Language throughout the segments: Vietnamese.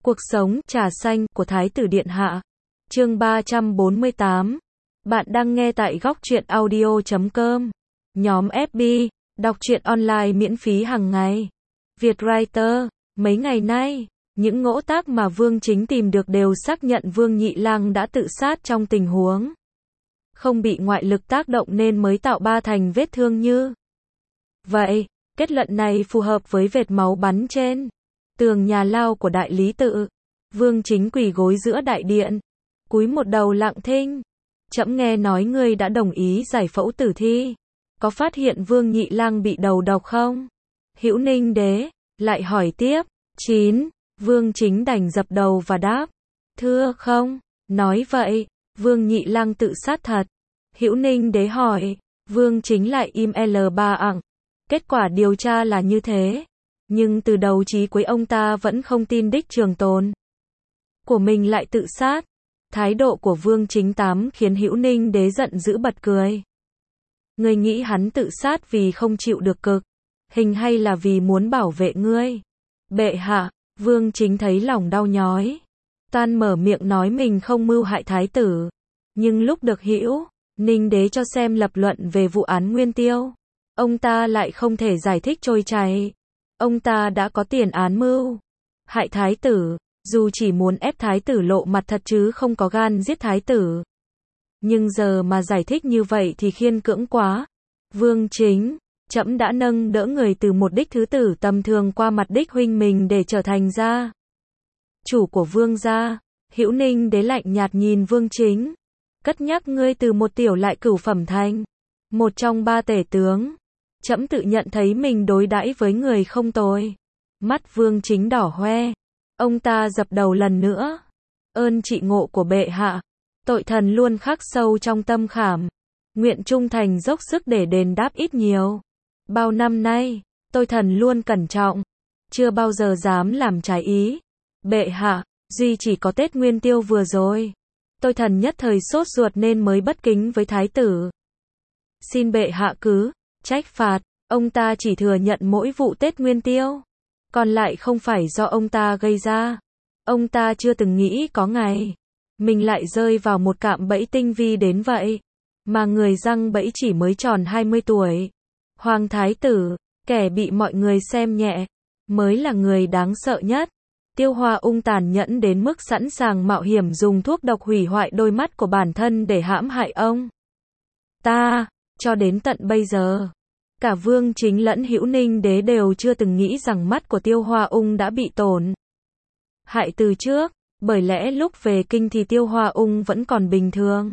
Cuộc sống, trà xanh, của Thái tử Điện Hạ. Chương 348. Bạn đang nghe tại góc truyện audio.com. Nhóm FB, đọc truyện online miễn phí hàng ngày. Vietwriter, mấy ngày nay, những ngỗ tác mà Vương Chính tìm được đều xác nhận Vương Nhị Lang đã tự sát trong tình huống không bị ngoại lực tác động nên mới tạo ba thành vết thương như vậy. Kết luận này phù hợp với vệt máu bắn trên tường nhà lao của đại lý tự. Vương Chính quỳ gối giữa đại điện, cúi một đầu lặng thinh. Trẫm nghe nói ngươi đã đồng ý giải phẫu tử thi, có phát hiện Vương Nhị Lang bị đầu độc không? Hữu Ninh Đế lại hỏi tiếp. 9. Vương Chính đành dập đầu và đáp, thưa không. Nói vậy, Vương Nhị Lang tự sát thật. Hữu Ninh Đế hỏi. Vương Chính lại im l3 ặng. Kết quả điều tra là như thế, nhưng từ đầu chí cuối ông ta vẫn không tin đích trường tồn của mình lại tự sát. Thái độ của Vương Chính khiến Hữu Ninh Đế giận dữ bật cười. Ngươi nghĩ hắn tự sát vì không chịu được cực hình hay là vì muốn bảo vệ ngươi? Bệ hạ. Vương Chính thấy lòng đau nhói, toan mở miệng nói mình không mưu hại thái tử, nhưng lúc được Hữu Ninh Đế cho xem lập luận về vụ án Nguyên Tiêu, ông ta lại không thể giải thích trôi chảy. Ông ta đã có tiền án mưu hại thái tử, dù chỉ muốn ép thái tử lộ mặt thật chứ không có gan giết thái tử. Nhưng giờ mà giải thích như vậy thì khiên cưỡng quá. Vương Chính, trẫm đã nâng đỡ người từ một đích thứ tử tầm thường qua mặt đích huynh mình để trở thành gia chủ của Vương gia. Hữu Ninh Đế lạnh nhạt nhìn Vương Chính. Cất nhắc ngươi từ một tiểu lại cửu phẩm thành một trong ba tể tướng. Trẫm tự nhận thấy mình đối đãi với người không tồi. Mắt Vương Chính đỏ hoe. Ông ta dập đầu lần nữa. Ơn trị ngộ của bệ hạ, tội thần luôn khắc sâu trong tâm khảm. Nguyện trung thành dốc sức để đền đáp ít nhiều. Bao năm nay, tôi thần luôn cẩn trọng, chưa bao giờ dám làm trái ý. Bệ hạ, duy chỉ có Tết Nguyên Tiêu vừa rồi, tôi thần nhất thời sốt ruột nên mới bất kính với thái tử. Xin bệ hạ cứ trách phạt. Ông ta chỉ thừa nhận mỗi vụ Tết Nguyên Tiêu, còn lại không phải do ông ta gây ra. Ông ta chưa từng nghĩ có ngày mình lại rơi vào một cạm bẫy tinh vi đến vậy, mà người giăng bẫy chỉ mới tròn 20 tuổi. Hoàng thái tử, kẻ bị mọi người xem nhẹ, mới là người đáng sợ nhất. Tiêu Hoa Ung tàn nhẫn đến mức sẵn sàng mạo hiểm dùng thuốc độc hủy hoại đôi mắt của bản thân để hãm hại ông ta. Cho đến tận bây giờ, cả Vương Chính lẫn Hữu Ninh Đế đều chưa từng nghĩ rằng mắt của Tiêu Hoa Ung đã bị tổn hại từ trước, bởi lẽ lúc về kinh thì Tiêu Hoa Ung vẫn còn bình thường.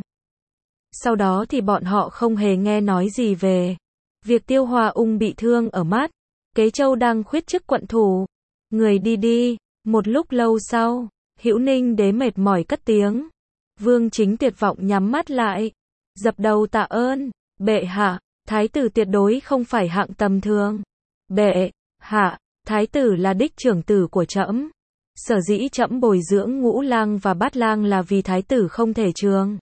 Sau đó thì bọn họ không hề nghe nói gì về việc Tiêu Hoa Ung bị thương ở mắt. Kế Châu đang khuyết chức quận thủ. Người đi đi. Một lúc lâu sau, Hữu Ninh Đế mệt mỏi cất tiếng. Vương Chính tuyệt vọng nhắm mắt lại, dập đầu tạ ơn. Bệ hạ, thái tử tuyệt đối không phải hạng tầm thường. Bệ hạ, thái tử là đích trưởng tử của trẫm. Sở dĩ trẫm bồi dưỡng Ngũ Lang và Bát Lang là vì thái tử không thể trường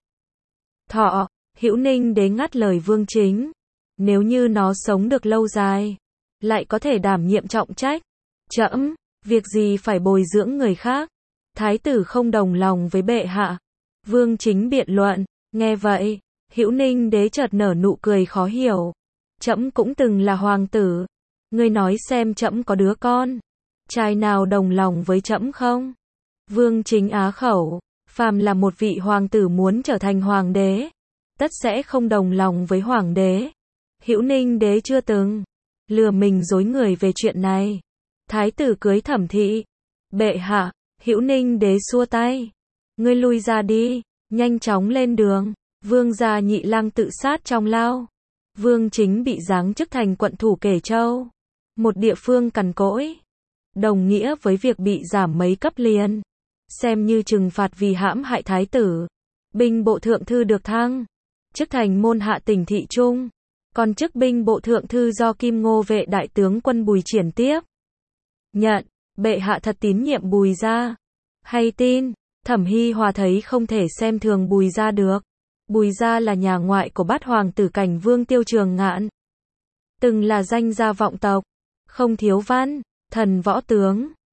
thọ. Hữu Ninh Đế ngắt lời Vương Chính. Nếu như nó sống được lâu dài, lại có thể đảm nhiệm trọng trách. Trẫm, việc gì phải bồi dưỡng người khác? Thái tử không đồng lòng với bệ hạ. Vương Chính biện luận. Nghe vậy, Hữu Ninh Đế chợt nở nụ cười khó hiểu. Trẫm cũng từng là hoàng tử. Ngươi nói xem trẫm có đứa con trai nào đồng lòng với trẫm không? Vương Chính á khẩu. Phàm là một vị hoàng tử muốn trở thành hoàng đế, tất sẽ không đồng lòng với hoàng đế. Hữu Ninh Đế chưa từng lừa mình dối người về chuyện này. Thái tử cưới Thẩm thị. Bệ hạ. Hữu Ninh Đế xua tay. Ngươi lui ra đi, nhanh chóng lên đường. Vương gia Nhị Lang tự sát trong lao. Vương Chính bị giáng chức thành quận thủ Kể Châu, một địa phương cằn cỗi, đồng nghĩa với việc bị giảm mấy cấp liền, xem như trừng phạt vì hãm hại thái tử. Binh bộ thượng thư được thăng chức thành môn hạ tỉnh thị trung, còn chức binh bộ thượng thư do Kim Ngô vệ đại tướng quân Bùi Triển tiếp nhận. Bệ hạ thật tín nhiệm Bùi gia hay tin? Thẩm Hi Hòa thấy không thể xem thường Bùi gia được. Bùi gia là nhà ngoại của bát hoàng tử Cảnh Vương Tiêu Trường Ngạn, từng là danh gia vọng tộc, không thiếu văn thần võ tướng,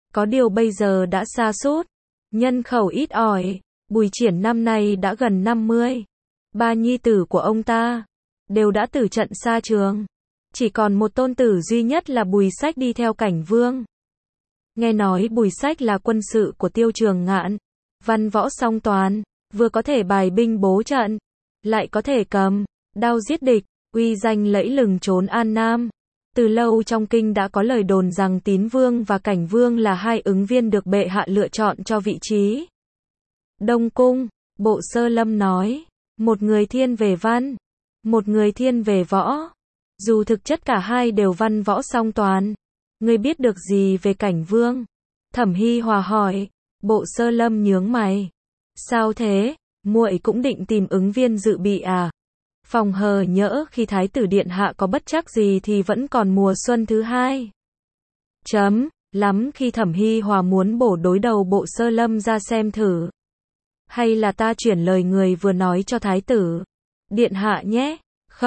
Có điều bây giờ đã sa sút, nhân khẩu ít ỏi, Bùi Triển năm nay đã gần 50. Ba nhi tử của ông ta đều đã tử trận xa trường. Chỉ còn một tôn tử duy nhất là Bùi Sách đi theo Cảnh Vương. Nghe nói Bùi Sách là quân sự của Tiêu Trường Ngạn, văn võ song toàn, vừa có thể bài binh bố trận, lại có thể cầm đao giết địch, uy danh lẫy lừng trốn An Nam. Từ lâu trong kinh đã có lời đồn rằng Tín Vương và Cảnh Vương là hai ứng viên được bệ hạ lựa chọn cho vị trí. Đông Cung, Bộ Sơ Lâm nói, một người thiên về văn, một người thiên về võ. Dù thực chất cả hai đều văn võ song toàn. Ngươi biết được gì về Cảnh Vương? Thẩm Hi Hòa hỏi. Bộ Sơ Lâm nhướng mày. Sao thế? Muội cũng định tìm ứng viên dự bị à? Phòng hờ nhỡ khi Thái tử Điện Hạ có bất trắc gì thì vẫn còn mùa xuân thứ hai. Lắm khi Thẩm Hi Hòa muốn bổ đối đầu Bộ Sơ Lâm ra xem thử. Hay là ta chuyển lời người vừa nói cho Thái tử Điện Hạ nhé?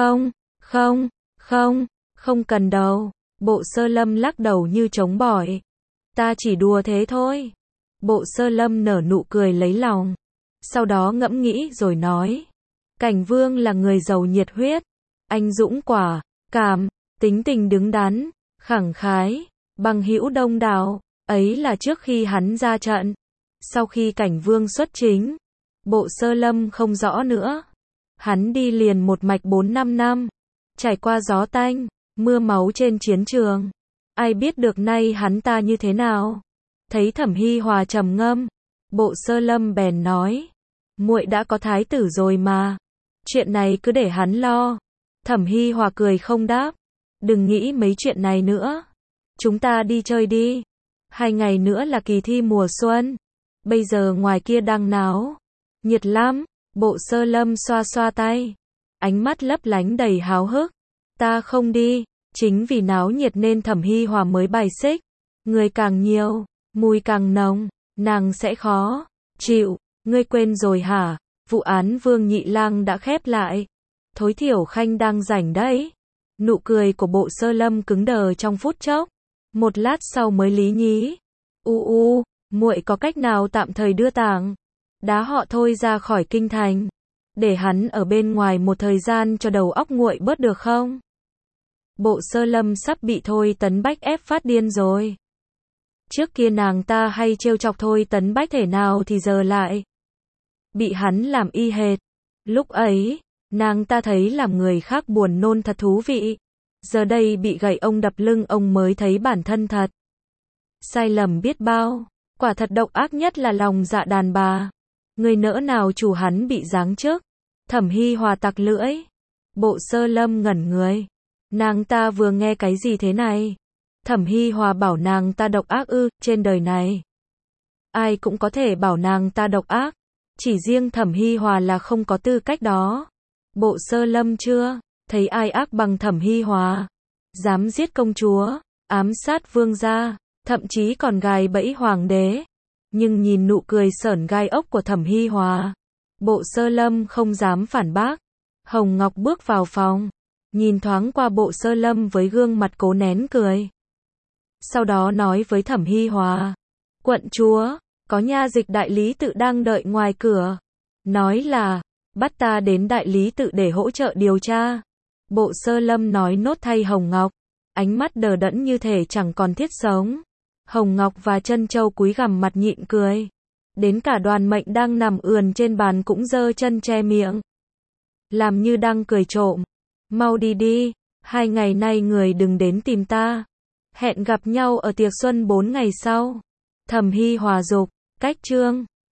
Không cần đâu. Bộ Sơ Lâm lắc đầu như chống bỏi. Ta chỉ đùa thế thôi. Bộ Sơ Lâm nở nụ cười lấy lòng. Sau đó ngẫm nghĩ rồi nói. Cảnh Vương là người giàu nhiệt huyết, anh dũng quả cảm, tính tình đứng đắn, khẳng khái, bằng hữu đông đảo. Ấy là trước khi hắn ra trận. Sau khi Cảnh Vương xuất chính, Bộ Sơ Lâm không rõ nữa. Hắn đi liền một mạch 4-5 năm, trải qua gió tanh, mưa máu trên chiến trường. Ai biết được nay hắn ta như thế nào? Thấy Thẩm Hi Hòa trầm ngâm, Bộ Sơ Lâm bèn nói, muội đã có thái tử rồi mà, chuyện này cứ để hắn lo. Thẩm Hi Hòa cười không đáp, đừng nghĩ mấy chuyện này nữa, chúng ta đi chơi đi. 2 ngày nữa là kỳ thi mùa xuân, bây giờ ngoài kia đang náo nhiệt lắm. Bộ Sơ Lâm xoa xoa tay, ánh mắt lấp lánh đầy háo hức. Ta không đi. Chính vì náo nhiệt nên Thẩm Hi Hòa mới bài xích. Người càng nhiều, mùi càng nồng, nàng sẽ khó chịu. Ngươi quên rồi hả? Vụ án Vương Nhị Lang đã khép lại. Thối Thiểu Khanh đang rảnh đấy. Nụ cười của Bộ Sơ Lâm cứng đờ trong phút chốc. Một lát sau mới lý nhí. Muội có cách nào tạm thời đưa Tảng Đá họ Thôi ra khỏi kinh thành, để hắn ở bên ngoài một thời gian cho đầu óc nguội bớt được không? Bộ Sơ Lâm sắp bị Thôi Tấn Bách ép phát điên rồi. Trước kia nàng ta hay trêu chọc Thôi Tấn Bách thể nào thì giờ lại bị hắn làm y hệt. Lúc ấy, nàng ta thấy làm người khác buồn nôn thật thú vị. Giờ đây bị gậy ông đập lưng ông mới thấy bản thân thật sai lầm biết bao. Quả thật độc ác nhất là lòng dạ đàn bà. Người nỡ nào chủ hắn bị giáng chức. Thẩm Hi Hòa tặc lưỡi. Bộ Sơ Lâm ngẩn người. Nàng ta vừa nghe cái gì thế này? Thẩm Hi Hòa bảo nàng ta độc ác ư? Trên đời này ai cũng có thể bảo nàng ta độc ác, chỉ riêng Thẩm Hi Hòa là không có tư cách đó. Bộ Sơ Lâm chưa thấy ai ác bằng Thẩm Hi Hòa. Dám giết công chúa, ám sát vương gia, thậm chí còn gài bẫy hoàng đế. Nhưng nhìn nụ cười sởn gai ốc của Thẩm Hi Hòa, Bộ Sơ Lâm không dám phản bác. Hồng Ngọc bước vào phòng, nhìn thoáng qua Bộ Sơ Lâm với gương mặt cố nén cười. Sau đó nói với Thẩm Hi Hòa, quận chúa, có nha dịch đại lý tự đang đợi ngoài cửa. Nói là, bắt ta đến đại lý tự để hỗ trợ điều tra. Bộ Sơ Lâm nói nốt thay Hồng Ngọc, ánh mắt đờ đẫn như thể chẳng còn thiết sống. Hồng Ngọc và Trân Châu cúi gằm mặt nhịn cười. Đến cả Đoàn Mệnh đang nằm ườn trên bàn cũng giơ chân che miệng, làm như đang cười trộm. Mau đi đi, 2 ngày nay người đừng đến tìm ta. Hẹn gặp nhau ở tiệc xuân 4 ngày sau. Thẩm Hi Hòa dục, cách chương.